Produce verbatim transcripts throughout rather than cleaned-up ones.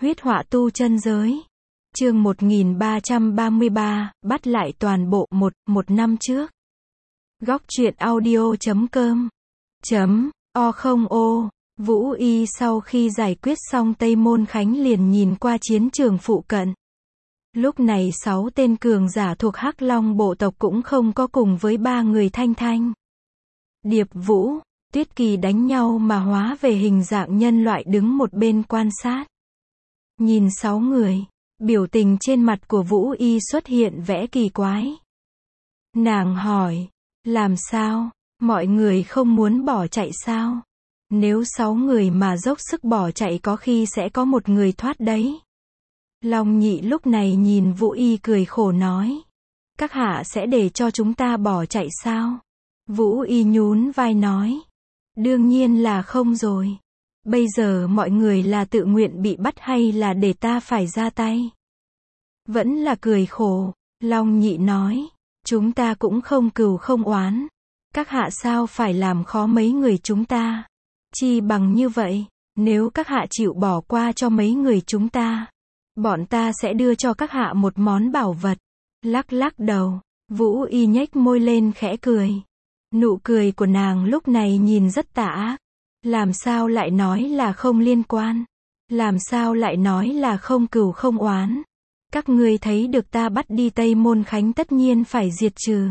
Huyết họa tu chân giới. Chương một nghìn ba trăm ba mươi ba, bắt lại toàn bộ một, một năm trước. Góc truyện audio chấm com chấm o không ô Vũ Y sau khi giải quyết xong Tây Môn Khánh liền nhìn qua chiến trường phụ cận. Lúc này sáu tên cường giả thuộc Hắc Long bộ tộc cũng không có cùng với ba người Thanh Thanh, Điệp Vũ, Tuyết Kỳ đánh nhau mà hóa về hình dạng nhân loại đứng một bên quan sát. Nhìn sáu người, biểu tình trên mặt của Vũ Y xuất hiện vẻ kỳ quái. Nàng hỏi, làm sao, mọi người không muốn bỏ chạy sao? Nếu sáu người mà dốc sức bỏ chạy có khi sẽ có một người thoát đấy. Long Nhị lúc này nhìn Vũ Y cười khổ nói, các hạ sẽ để cho chúng ta bỏ chạy sao? Vũ Y nhún vai nói, đương nhiên là không rồi. Bây giờ mọi người là tự nguyện bị bắt hay là để ta phải ra tay? Vẫn là cười khổ. Long Nhị nói, chúng ta cũng không cừu không oán. Các hạ sao phải làm khó mấy người chúng ta? Chi bằng như vậy, nếu các hạ chịu bỏ qua cho mấy người chúng ta, bọn ta sẽ đưa cho các hạ một món bảo vật. Lắc lắc đầu, Vũ Y nhếch môi lên khẽ cười. Nụ cười của nàng lúc này nhìn rất tà ác. Làm sao lại nói là không liên quan? Làm sao lại nói là không cừu không oán? Các ngươi thấy được ta bắt đi Tây Môn Khánh tất nhiên phải diệt trừ.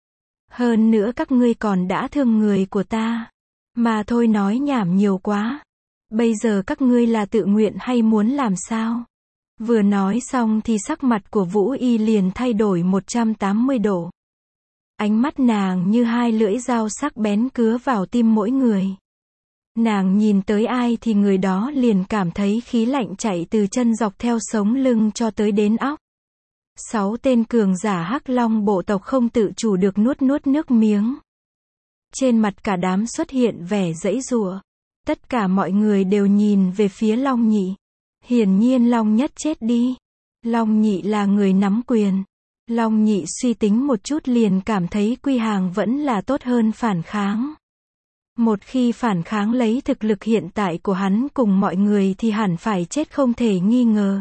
Hơn nữa các ngươi còn đã thương người của ta. Mà thôi nói nhảm nhiều quá. Bây giờ các ngươi là tự nguyện hay muốn làm sao? Vừa nói xong thì sắc mặt của Vũ Y liền thay đổi một trăm tám mươi độ. Ánh mắt nàng như hai lưỡi dao sắc bén cứa vào tim mỗi người. Nàng nhìn tới ai thì người đó liền cảm thấy khí lạnh chạy từ chân dọc theo sống lưng cho tới đến óc. Sáu tên cường giả Hắc Long bộ tộc không tự chủ được nuốt nuốt nước miếng. Trên mặt cả đám xuất hiện vẻ giãy giụa. Tất cả mọi người đều nhìn về phía Long Nhị. Hiển nhiên Long Nhất chết đi. Long Nhị là người nắm quyền. Long Nhị suy tính một chút liền cảm thấy quy hàng vẫn là tốt hơn phản kháng. Một khi phản kháng lấy thực lực hiện tại của hắn cùng mọi người thì hẳn phải chết không thể nghi ngờ.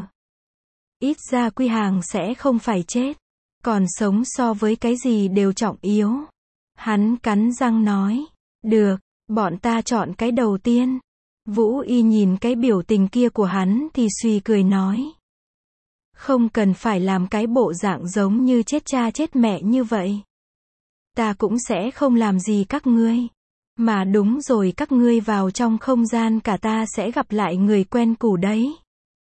Ít ra quy hàng sẽ không phải chết. Còn sống so với cái gì đều trọng yếu. Hắn cắn răng nói, được, bọn ta chọn cái đầu tiên. Vũ Y nhìn cái biểu tình kia của hắn thì suy cười nói, không cần phải làm cái bộ dạng giống như chết cha chết mẹ như vậy. Ta cũng sẽ không làm gì các ngươi. Mà đúng rồi, các ngươi vào trong không gian cả ta sẽ gặp lại người quen cũ đấy.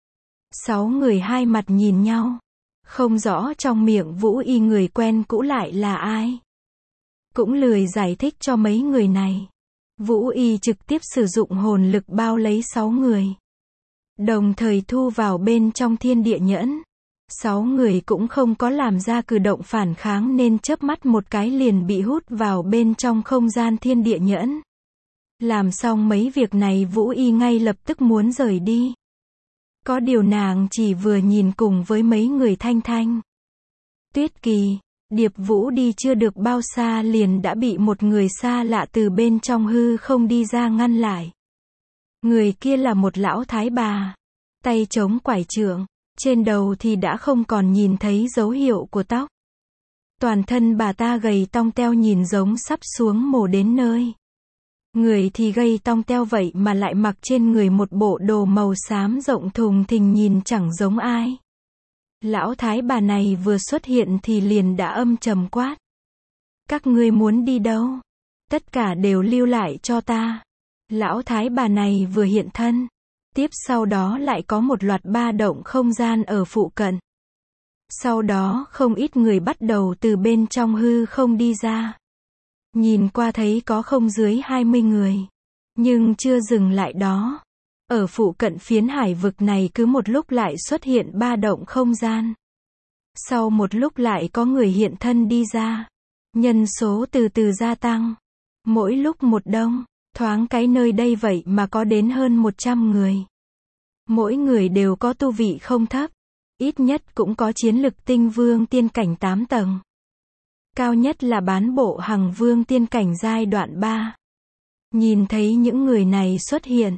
Sáu người hai mặt nhìn nhau. Không rõ trong miệng Vũ Y người quen cũ lại là ai. Cũng lười giải thích cho mấy người này. Vũ Y trực tiếp sử dụng hồn lực bao lấy sáu người. Đồng thời thu vào bên trong thiên địa nhẫn. Sáu người cũng không có làm ra cử động phản kháng nên chớp mắt một cái liền bị hút vào bên trong không gian thiên địa nhẫn. Làm xong mấy việc này Vũ Y ngay lập tức muốn rời đi. Có điều nàng chỉ vừa nhìn cùng với mấy người Thanh Thanh, Tuyết Kỳ, Điệp Vũ đi chưa được bao xa liền đã bị một người xa lạ từ bên trong hư không đi ra ngăn lại. Người kia là một lão thái bà, tay chống quải trượng. Trên đầu thì đã không còn nhìn thấy dấu hiệu của tóc. Toàn thân bà ta gầy tong teo nhìn giống sắp xuống mồ đến nơi. Người thì gầy tong teo vậy mà lại mặc trên người một bộ đồ màu xám rộng thùng thình nhìn chẳng giống ai. Lão thái bà này vừa xuất hiện thì liền đã âm trầm quát. Các ngươi muốn đi đâu? Tất cả đều lưu lại cho ta. Lão thái bà này vừa hiện thân. Tiếp sau đó lại có một loạt ba động không gian ở phụ cận. Sau đó không ít người bắt đầu từ bên trong hư không đi ra. Nhìn qua thấy có không dưới hai mươi người. Nhưng chưa dừng lại đó. Ở phụ cận phiến hải vực này cứ một lúc lại xuất hiện ba động không gian. Sau một lúc lại có người hiện thân đi ra. Nhân số từ từ gia tăng. Mỗi lúc một đông. Thoáng cái nơi đây vậy mà có đến hơn một trăm người. Mỗi người đều có tu vị không thấp. Ít nhất cũng có chiến lực tinh vương tiên cảnh tám tầng. Cao nhất là bán bộ hằng vương tiên cảnh giai đoạn ba. Nhìn thấy những người này xuất hiện.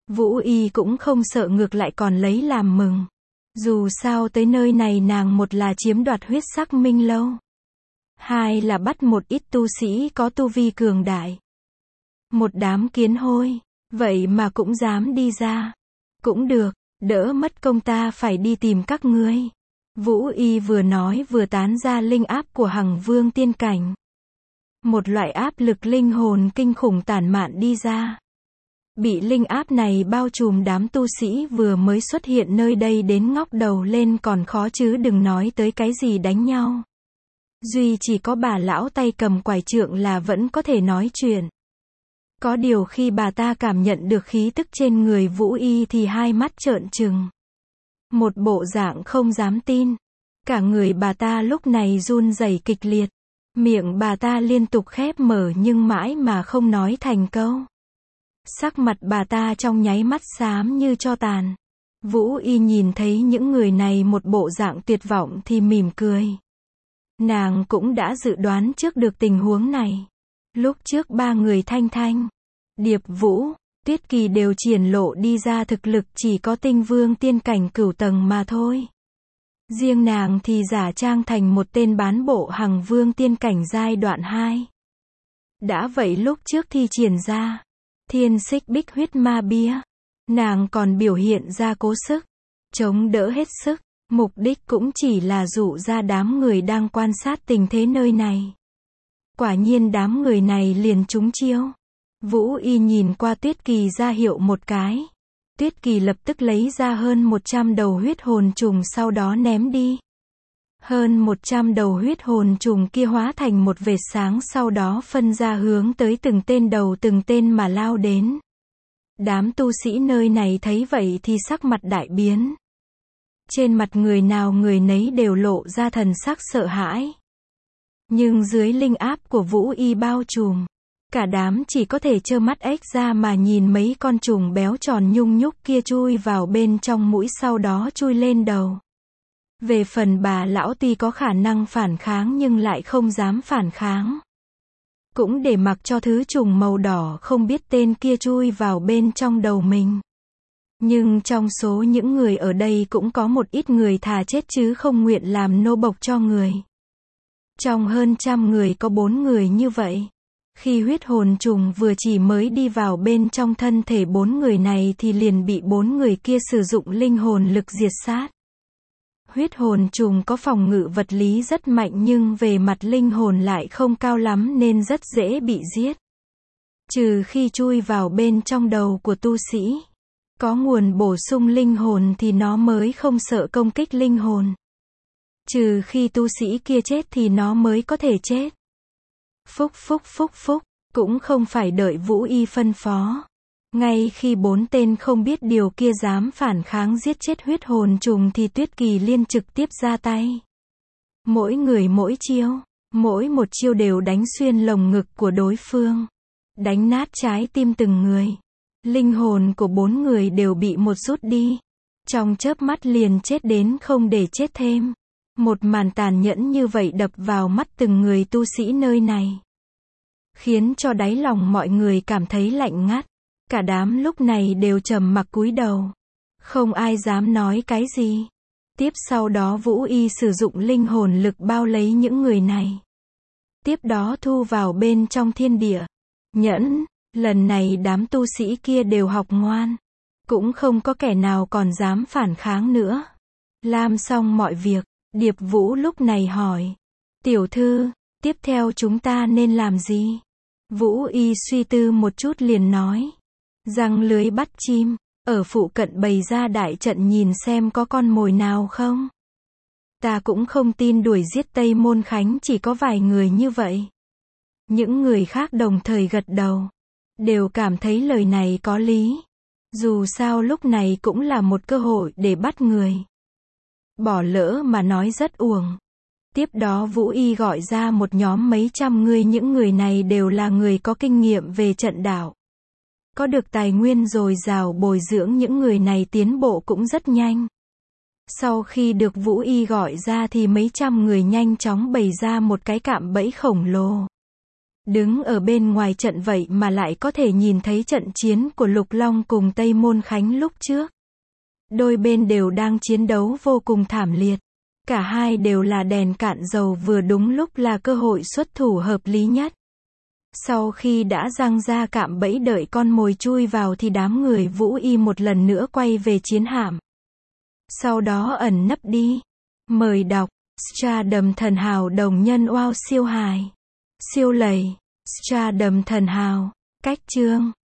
Vũ Y cũng không sợ, ngược lại còn lấy làm mừng. Dù sao tới nơi này nàng một là chiếm đoạt huyết sắc minh lâu, hai là bắt một ít tu sĩ có tu vi cường đại. Một đám kiến hôi, vậy mà cũng dám đi ra. Cũng được, đỡ mất công ta phải đi tìm các ngươi. Vũ Y vừa nói vừa tán ra linh áp của Hằng Vương tiên cảnh. Một loại áp lực linh hồn kinh khủng tản mạn đi ra. Bị linh áp này bao trùm, đám tu sĩ vừa mới xuất hiện nơi đây đến ngóc đầu lên còn khó chứ đừng nói tới cái gì đánh nhau. Duy chỉ có bà lão tay cầm quải trượng là vẫn có thể nói chuyện. Có điều khi bà ta cảm nhận được khí tức trên người Vũ Y thì hai mắt trợn trừng. Một bộ dạng không dám tin. Cả người bà ta lúc này run rẩy kịch liệt. Miệng bà ta liên tục khép mở nhưng mãi mà không nói thành câu. Sắc mặt bà ta trong nháy mắt xám như tro tàn. Vũ Y nhìn thấy những người này một bộ dạng tuyệt vọng thì mỉm cười. Nàng cũng đã dự đoán trước được tình huống này. Lúc trước ba người Thanh Thanh, Điệp Vũ, Tuyết Kỳ đều triển lộ đi ra thực lực chỉ có tinh vương tiên cảnh cửu tầng mà thôi. Riêng nàng thì giả trang thành một tên bán bộ Hằng Vương tiên cảnh giai đoạn hai. Đã vậy lúc trước thi triển ra Thiên Xích Bích Huyết Ma Bia, nàng còn biểu hiện ra cố sức, chống đỡ hết sức, mục đích cũng chỉ là dụ ra đám người đang quan sát tình thế nơi này. Quả nhiên đám người này liền trúng chiêu. Vũ Y nhìn qua Tuyết Kỳ ra hiệu một cái. Tuyết Kỳ lập tức lấy ra hơn một trăm đầu huyết hồn trùng sau đó ném đi. Hơn một trăm đầu huyết hồn trùng kia hóa thành một vệt sáng sau đó phân ra hướng tới từng tên đầu từng tên mà lao đến. Đám tu sĩ nơi này thấy vậy thì sắc mặt đại biến. Trên mặt người nào người nấy đều lộ ra thần sắc sợ hãi. Nhưng dưới linh áp của Vũ Y bao trùm, cả đám chỉ có thể trơ mắt ếch ra mà nhìn mấy con trùng béo tròn nhung nhúc kia chui vào bên trong mũi sau đó chui lên đầu. Về phần bà lão tuy có khả năng phản kháng nhưng lại không dám phản kháng. Cũng để mặc cho thứ trùng màu đỏ không biết tên kia chui vào bên trong đầu mình. Nhưng trong số những người ở đây cũng có một ít người thà chết chứ không nguyện làm nô bộc cho người. Trong hơn trăm người có bốn người như vậy. Khi huyết hồn trùng vừa chỉ mới đi vào bên trong thân thể bốn người này thì liền bị bốn người kia sử dụng linh hồn lực diệt sát. Huyết hồn trùng có phòng ngự vật lý rất mạnh nhưng về mặt linh hồn lại không cao lắm nên rất dễ bị giết. Trừ khi chui vào bên trong đầu của tu sĩ, có nguồn bổ sung linh hồn thì nó mới không sợ công kích linh hồn. Trừ khi tu sĩ kia chết thì nó mới có thể chết. Phúc phúc phúc phúc, cũng không phải đợi Vũ Y phân phó. Ngay khi bốn tên không biết điều kia dám phản kháng giết chết huyết hồn trùng thì Tuyết Kỳ liên trực tiếp ra tay. Mỗi người mỗi chiêu, mỗi một chiêu đều đánh xuyên lồng ngực của đối phương. Đánh nát trái tim từng người. Linh hồn của bốn người đều bị một rút đi. Trong chớp mắt liền chết đến không để chết thêm. Một màn tàn nhẫn như vậy đập vào mắt từng người tu sĩ nơi này. Khiến cho đáy lòng mọi người cảm thấy lạnh ngắt. Cả đám lúc này đều trầm mặc cúi đầu. Không ai dám nói cái gì. Tiếp sau đó Vũ Y sử dụng linh hồn lực bao lấy những người này. Tiếp đó thu vào bên trong thiên địa. Nhẫn, lần này đám tu sĩ kia đều học ngoan. Cũng không có kẻ nào còn dám phản kháng nữa. Làm xong mọi việc, Điệp Vũ lúc này hỏi. Tiểu thư, tiếp theo chúng ta nên làm gì? Vũ Y suy tư một chút liền nói. Răng lưới bắt chim, ở phụ cận bày ra đại trận nhìn xem có con mồi nào không. Ta cũng không tin đuổi giết Tây Môn Khánh chỉ có vài người như vậy. Những người khác đồng thời gật đầu. Đều cảm thấy lời này có lý. Dù sao lúc này cũng là một cơ hội để bắt người. Bỏ lỡ mà nói rất uổng. Tiếp đó Vũ Y gọi ra một nhóm mấy trăm người, những người này đều là người có kinh nghiệm về trận đạo. Có được tài nguyên dồi dào bồi dưỡng những người này tiến bộ cũng rất nhanh. Sau khi được Vũ Y gọi ra thì mấy trăm người nhanh chóng bày ra một cái cạm bẫy khổng lồ. Đứng ở bên ngoài trận vậy mà lại có thể nhìn thấy trận chiến của Lục Long cùng Tây Môn Khánh lúc trước. Đôi bên đều đang chiến đấu vô cùng thảm liệt. Cả hai đều là đèn cạn dầu, vừa đúng lúc là cơ hội xuất thủ hợp lý nhất. Sau khi đã giăng ra cạm bẫy đợi con mồi chui vào thì đám người Vũ Y một lần nữa quay về chiến hạm. Sau đó ẩn nấp đi. Mời đọc Stardom Thần Hào đồng nhân wow siêu hài. Siêu lầy. Stardom Thần Hào. Cách chương